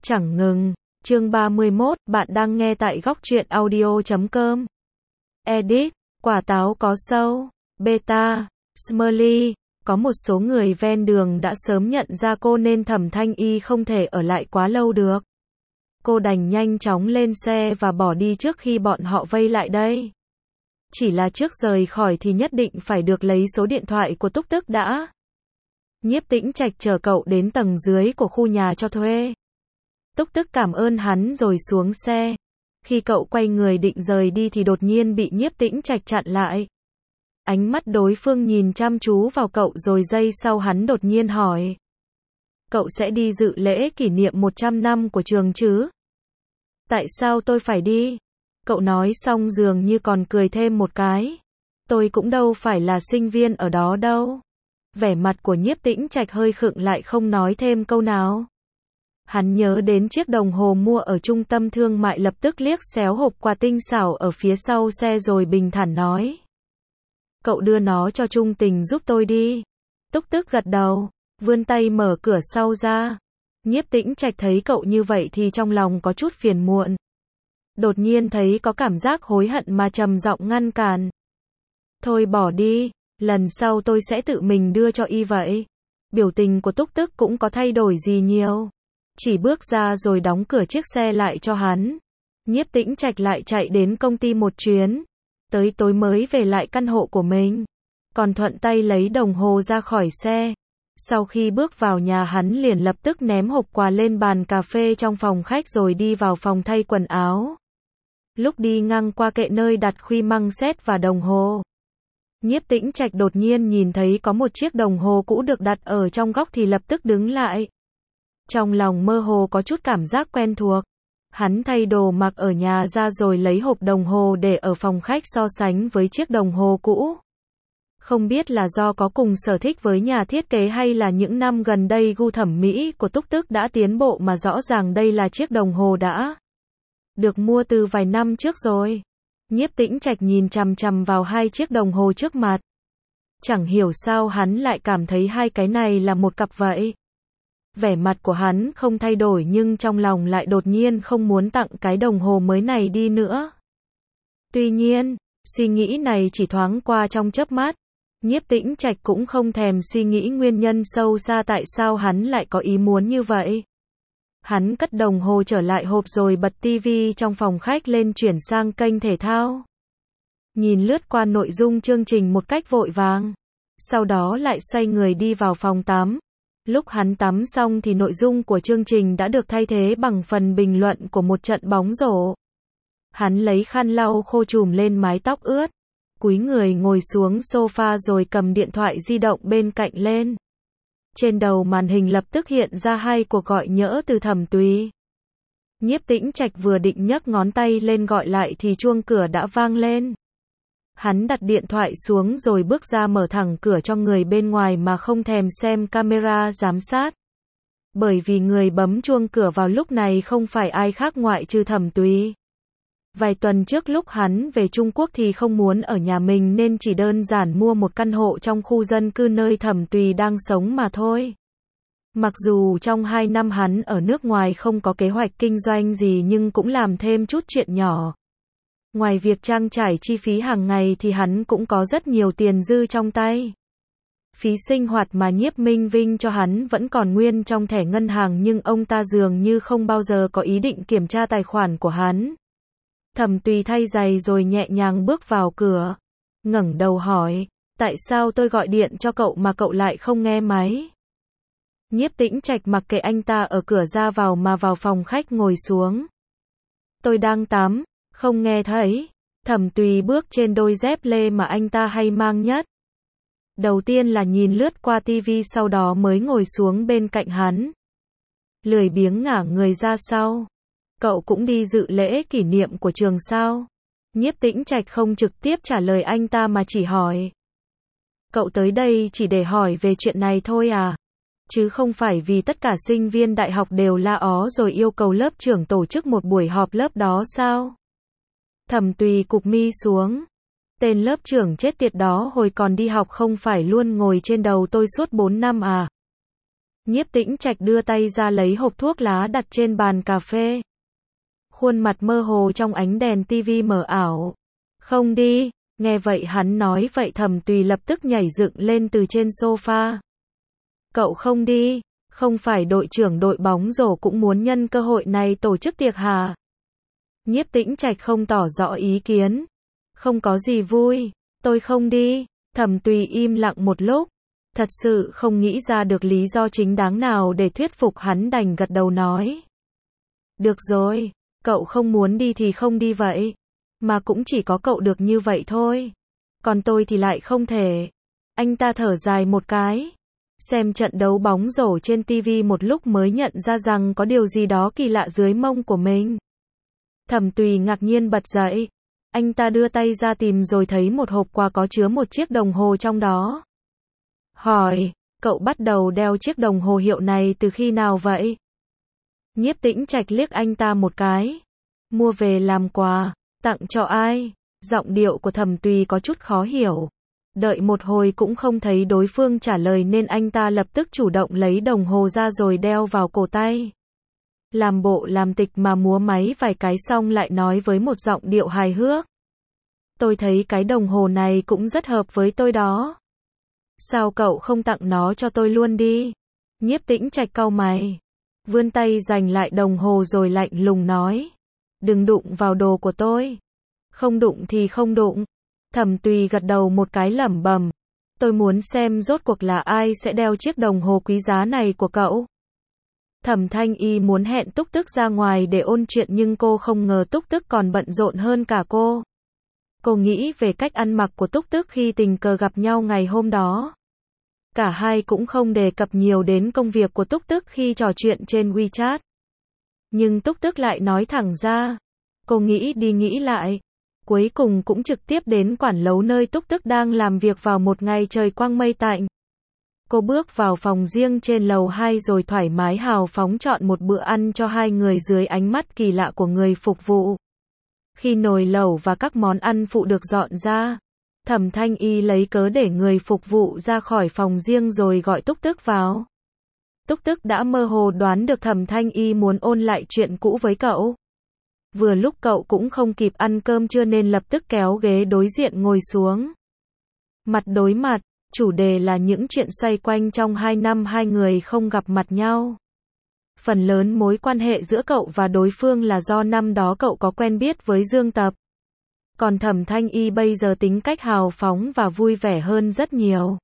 Chẳng ngừng. Chương 31, bạn đang nghe tại góc truyện audio.com. Edit, quả táo có sâu. Beta, Smiley. Có một số người ven đường đã sớm nhận ra cô nên Thẩm Thanh Y không thể ở lại quá lâu được. Cô đành nhanh chóng lên xe và bỏ đi trước khi bọn họ vây lại đây. Chỉ là trước rời khỏi thì nhất định phải được lấy số điện thoại của Túc Tức đã. Nhiếp Tĩnh Trạch chở cậu đến tầng dưới của khu nhà cho thuê. Túc Tức cảm ơn hắn rồi xuống xe. Khi cậu quay người định rời đi thì đột nhiên bị Nhiếp Tĩnh Trạch chặn lại. Ánh mắt đối phương nhìn chăm chú vào cậu rồi giây sau hắn đột nhiên hỏi. Cậu sẽ đi dự lễ kỷ niệm 100 năm của trường chứ? Tại sao tôi phải đi? Cậu nói xong dường như còn cười thêm một cái. Tôi cũng đâu phải là sinh viên ở đó đâu. Vẻ mặt của Nhiếp Tĩnh Trạch hơi khựng lại không nói thêm câu nào. Hắn nhớ đến chiếc đồng hồ mua ở trung tâm thương mại lập tức liếc xéo hộp quà tinh xảo ở phía sau xe rồi bình thản nói. Cậu đưa nó cho Trung Tình giúp tôi đi. Túc Tức gật đầu, vươn tay mở cửa sau ra. Nhiếp Tĩnh Trạch thấy cậu như vậy thì trong lòng có chút phiền muộn. Đột nhiên thấy có cảm giác hối hận mà trầm giọng ngăn cản. Thôi bỏ đi, lần sau tôi sẽ tự mình đưa cho y vậy. Biểu tình của Túc Tức cũng có thay đổi gì nhiều. Chỉ bước ra rồi đóng cửa chiếc xe lại cho hắn. Nhiếp Tĩnh Trạch lại chạy đến công ty một chuyến. Tới tối mới về lại căn hộ của mình. Còn thuận tay lấy đồng hồ ra khỏi xe. Sau khi bước vào nhà hắn liền lập tức ném hộp quà lên bàn cà phê trong phòng khách rồi đi vào phòng thay quần áo. Lúc đi ngang qua kệ nơi đặt khuy măng xét và đồng hồ. Nhiếp Tĩnh Trạch đột nhiên nhìn thấy có một chiếc đồng hồ cũ được đặt ở trong góc thì lập tức đứng lại. Trong lòng mơ hồ có chút cảm giác quen thuộc. Hắn thay đồ mặc ở nhà ra rồi lấy hộp đồng hồ để ở phòng khách so sánh với chiếc đồng hồ cũ. Không biết là do có cùng sở thích với nhà thiết kế hay là những năm gần đây gu thẩm mỹ của Túc Tức đã tiến bộ mà rõ ràng đây là chiếc đồng hồ đã được mua từ vài năm trước rồi. Nhiếp Tĩnh Trạch nhìn chằm chằm vào hai chiếc đồng hồ trước mặt. Chẳng hiểu sao hắn lại cảm thấy hai cái này là một cặp vậy. Vẻ mặt của hắn không thay đổi nhưng trong lòng lại đột nhiên không muốn tặng cái đồng hồ mới này đi nữa. Tuy nhiên, suy nghĩ này chỉ thoáng qua trong chớp mắt. Nhiếp Tĩnh Trạch cũng không thèm suy nghĩ nguyên nhân sâu xa tại sao hắn lại có ý muốn như vậy. Hắn cất đồng hồ trở lại hộp rồi bật tivi trong phòng khách lên chuyển sang kênh thể thao. Nhìn lướt qua nội dung chương trình một cách vội vàng. Sau đó lại xoay người đi vào phòng tắm. Lúc hắn tắm xong thì nội dung của chương trình đã được thay thế bằng phần bình luận của một trận bóng rổ. Hắn lấy khăn lau khô trùm lên mái tóc ướt. Cúi người ngồi xuống sofa rồi cầm điện thoại di động bên cạnh lên. Trên đầu màn hình lập tức hiện ra hai cuộc gọi nhỡ từ Thẩm Tùy. Nhiếp Tĩnh Trạch vừa định nhấc ngón tay lên gọi lại thì chuông cửa đã vang lên. Hắn đặt điện thoại xuống rồi bước ra mở thẳng cửa cho người bên ngoài mà không thèm xem camera giám sát. Bởi vì người bấm chuông cửa vào lúc này không phải ai khác ngoại trừ Thẩm Tùy. Vài tuần trước lúc hắn về Trung Quốc thì không muốn ở nhà mình nên chỉ đơn giản mua một căn hộ trong khu dân cư nơi Thẩm Tùy đang sống mà thôi. Mặc dù trong 2 năm hắn ở nước ngoài không có kế hoạch kinh doanh gì nhưng cũng làm thêm chút chuyện nhỏ. Ngoài việc trang trải chi phí hàng ngày thì hắn cũng có rất nhiều tiền dư trong tay. Phí sinh hoạt mà Nhiếp Minh Vinh cho hắn vẫn còn nguyên trong thẻ ngân hàng nhưng ông ta dường như không bao giờ có ý định kiểm tra tài khoản của hắn. Thẩm Tùy thay giày rồi nhẹ nhàng bước vào cửa. Ngẩng đầu hỏi, tại sao tôi gọi điện cho cậu mà cậu lại không nghe máy? Nhiếp Tĩnh Trạch mặc kệ anh ta ở cửa ra vào mà vào phòng khách ngồi xuống. Tôi đang tắm, không nghe thấy. Thẩm Tùy bước trên đôi dép lê mà anh ta hay mang nhất. Đầu tiên là nhìn lướt qua tivi sau đó mới ngồi xuống bên cạnh hắn. Lười biếng ngả người ra sau. Cậu cũng đi dự lễ kỷ niệm của trường sao? Nhiếp Tĩnh Trạch không trực tiếp trả lời anh ta mà chỉ hỏi. Cậu tới đây chỉ để hỏi về chuyện này thôi à? Chứ không phải vì tất cả sinh viên đại học đều la ó rồi yêu cầu lớp trưởng tổ chức một buổi họp lớp đó sao? Thẩm Tùy cụp mi xuống. Tên lớp trưởng chết tiệt đó hồi còn đi học không phải luôn ngồi trên đầu tôi suốt 4 năm à? Nhiếp Tĩnh Trạch đưa tay ra lấy hộp thuốc lá đặt trên bàn cà phê. Khuôn mặt mơ hồ trong ánh đèn tivi mờ ảo. Không đi, nghe vậy hắn nói vậy Thẩm Tùy lập tức nhảy dựng lên từ trên sofa. Cậu không đi, không phải đội trưởng đội bóng rổ cũng muốn nhân cơ hội này tổ chức tiệc hả? Nhiếp Tĩnh Trạch không tỏ rõ ý kiến. Không có gì vui, tôi không đi. Thẩm Tùy im lặng một lúc. Thật sự không nghĩ ra được lý do chính đáng nào để thuyết phục hắn, đành gật đầu nói. Được rồi, cậu không muốn đi thì không đi vậy. Mà cũng chỉ có cậu được như vậy thôi. Còn tôi thì lại không thể. Anh ta thở dài một cái. Xem trận đấu bóng rổ trên TV một lúc mới nhận ra rằng có điều gì đó kỳ lạ dưới mông của mình. Thẩm Tùy ngạc nhiên bật dậy. Anh ta đưa tay ra tìm rồi thấy một hộp quà có chứa một chiếc đồng hồ trong đó. Hỏi, cậu bắt đầu đeo chiếc đồng hồ hiệu này từ khi nào vậy? Nhiếp Tĩnh Trạch liếc anh ta một cái. Mua về làm quà, tặng cho ai? Giọng điệu của Thẩm Tùy có chút khó hiểu. Đợi một hồi cũng không thấy đối phương trả lời nên anh ta lập tức chủ động lấy đồng hồ ra rồi đeo vào cổ tay. Làm bộ làm tịch mà múa máy vài cái xong lại nói với một giọng điệu hài hước. Tôi thấy cái đồng hồ này cũng rất hợp với tôi đó. Sao cậu không tặng nó cho tôi luôn đi? Nhiếp Tĩnh Trạch cau mày. Vươn tay giành lại đồng hồ rồi lạnh lùng nói. Đừng đụng vào đồ của tôi. Không đụng thì không đụng. Thẩm Tùy gật đầu một cái lẩm bẩm. Tôi muốn xem rốt cuộc là ai sẽ đeo chiếc đồng hồ quý giá này của cậu. Thẩm Thanh Y muốn hẹn Túc Tức ra ngoài để ôn chuyện nhưng cô không ngờ Túc Tức còn bận rộn hơn cả cô. Cô nghĩ về cách ăn mặc của Túc Tức khi tình cờ gặp nhau ngày hôm đó. Cả hai cũng không đề cập nhiều đến công việc của Túc Tức khi trò chuyện trên WeChat. Nhưng Túc Tức lại nói thẳng ra. Cô nghĩ đi nghĩ lại. Cuối cùng cũng trực tiếp đến quản lấu nơi Túc Tức đang làm việc vào một ngày trời quang mây tạnh. Cô bước vào phòng riêng trên lầu 2 rồi thoải mái hào phóng chọn một bữa ăn cho hai người dưới ánh mắt kỳ lạ của người phục vụ. Khi nồi lẩu và các món ăn phụ được dọn ra, Thẩm Thanh Y lấy cớ để người phục vụ ra khỏi phòng riêng rồi gọi Túc Tức vào. Túc Tức đã mơ hồ đoán được Thẩm Thanh Y muốn ôn lại chuyện cũ với cậu. Vừa lúc cậu cũng không kịp ăn cơm trưa nên lập tức kéo ghế đối diện ngồi xuống. Mặt đối mặt, chủ đề là những chuyện xoay quanh trong 2 năm hai người không gặp mặt nhau. Phần lớn mối quan hệ giữa cậu và đối phương là do năm đó cậu có quen biết với Dương Tập. Còn Thẩm Thanh Y bây giờ tính cách hào phóng và vui vẻ hơn rất nhiều.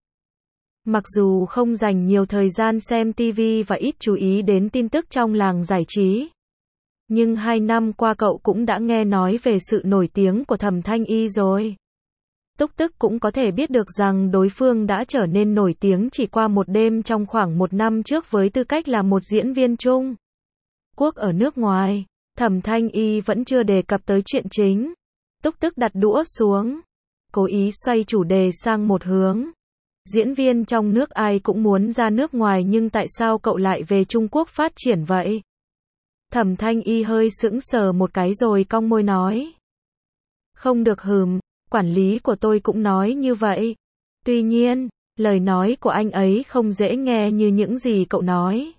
Mặc dù không dành nhiều thời gian xem TV và ít chú ý đến tin tức trong làng giải trí. Nhưng 2 năm qua cậu cũng đã nghe nói về sự nổi tiếng của Thẩm Thanh Y rồi. Túc Tức cũng có thể biết được rằng đối phương đã trở nên nổi tiếng chỉ qua một đêm trong khoảng 1 năm trước với tư cách là một diễn viên Trung Quốc ở nước ngoài. Thẩm Thanh Y vẫn chưa đề cập tới chuyện chính. Túc Tức đặt đũa xuống, cố ý xoay chủ đề sang một hướng. Diễn viên trong nước ai cũng muốn ra nước ngoài nhưng tại sao cậu lại về Trung Quốc phát triển vậy? Thẩm Thanh Y hơi sững sờ một cái rồi cong môi nói. Không được quản lý của tôi cũng nói như vậy. Tuy nhiên, lời nói của anh ấy không dễ nghe như những gì cậu nói.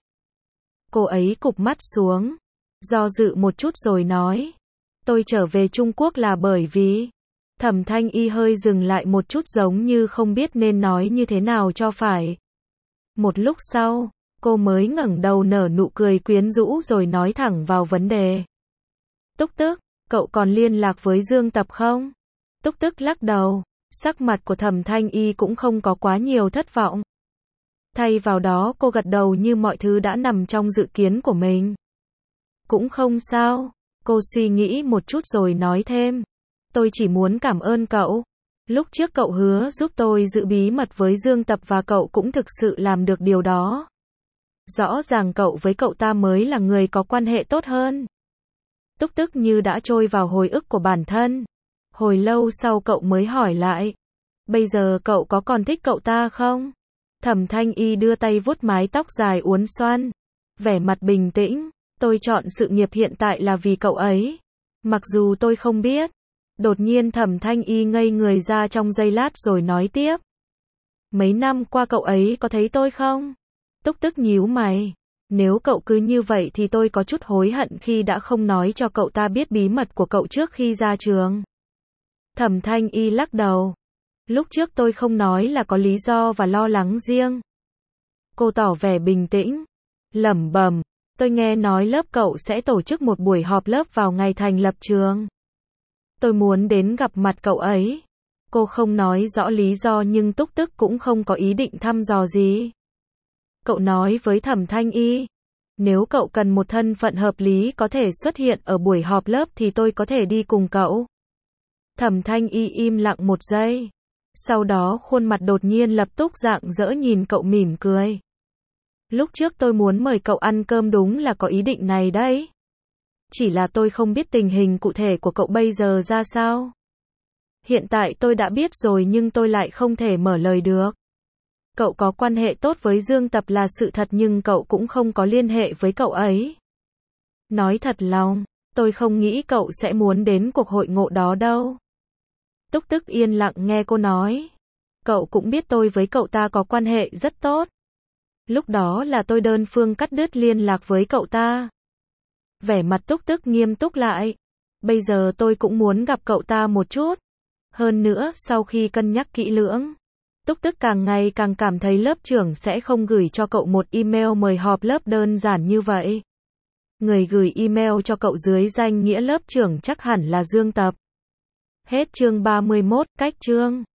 Cô ấy cụp mắt xuống, do dự một chút rồi nói. Tôi trở về Trung Quốc là bởi vì... Thẩm Thanh Y hơi dừng lại một chút giống như không biết nên nói như thế nào cho phải. Một lúc sau, cô mới ngẩng đầu nở nụ cười quyến rũ rồi nói thẳng vào vấn đề. Túc Tức, cậu còn liên lạc với Dương Tập không? Túc Tức lắc đầu, sắc mặt của Thẩm Thanh Y cũng không có quá nhiều thất vọng. Thay vào đó cô gật đầu như mọi thứ đã nằm trong dự kiến của mình. Cũng không sao, cô suy nghĩ một chút rồi nói thêm. Tôi chỉ muốn cảm ơn cậu. Lúc trước cậu hứa giúp tôi giữ bí mật với Dương Tập và cậu cũng thực sự làm được điều đó. Rõ ràng cậu với cậu ta mới là người có quan hệ tốt hơn. Túc Tức như đã trôi vào hồi ức của bản thân. Hồi lâu sau cậu mới hỏi lại. Bây giờ cậu có còn thích cậu ta không? Thẩm Thanh Y đưa tay vuốt mái tóc dài uốn xoăn. Vẻ mặt bình tĩnh. Tôi chọn sự nghiệp hiện tại là vì cậu ấy. Mặc dù tôi không biết. Đột nhiên Thẩm Thanh Y ngây người ra trong giây lát rồi nói tiếp. Mấy năm qua cậu ấy có thấy tôi không? Túc Tức nhíu mày. Nếu cậu cứ như vậy thì tôi có chút hối hận khi đã không nói cho cậu ta biết bí mật của cậu trước khi ra trường. Thẩm Thanh Y lắc đầu. Lúc trước tôi không nói là có lý do và lo lắng riêng. Cô tỏ vẻ bình tĩnh. Lẩm bẩm, tôi nghe nói lớp cậu sẽ tổ chức một buổi họp lớp vào ngày thành lập trường. Tôi muốn đến gặp mặt cậu ấy. Cô không nói rõ lý do nhưng Túc Tức cũng không có ý định thăm dò gì. Cậu nói với Thẩm Thanh Y. Nếu cậu cần một thân phận hợp lý có thể xuất hiện ở buổi họp lớp thì tôi có thể đi cùng cậu. Thẩm Thanh Y im lặng một giây. Sau đó khuôn mặt đột nhiên lập tức rạng rỡ nhìn cậu mỉm cười. Lúc trước tôi muốn mời cậu ăn cơm đúng là có ý định này đấy. Chỉ là tôi không biết tình hình cụ thể của cậu bây giờ ra sao. Hiện tại tôi đã biết rồi nhưng tôi lại không thể mở lời được. Cậu có quan hệ tốt với Dương Tập là sự thật nhưng cậu cũng không có liên hệ với cậu ấy. Nói thật lòng, tôi không nghĩ cậu sẽ muốn đến cuộc hội ngộ đó đâu. Túc Tức yên lặng nghe cô nói. Cậu cũng biết tôi với cậu ta có quan hệ rất tốt. Lúc đó là tôi đơn phương cắt đứt liên lạc với cậu ta. Vẻ mặt Túc Tức nghiêm túc lại. Bây giờ tôi cũng muốn gặp cậu ta một chút. Hơn nữa, sau khi cân nhắc kỹ lưỡng, Túc Tức càng ngày càng cảm thấy lớp trưởng sẽ không gửi cho cậu một email mời họp lớp đơn giản như vậy. Người gửi email cho cậu dưới danh nghĩa lớp trưởng chắc hẳn là Dương Tập. Hết chương 31, cách chương.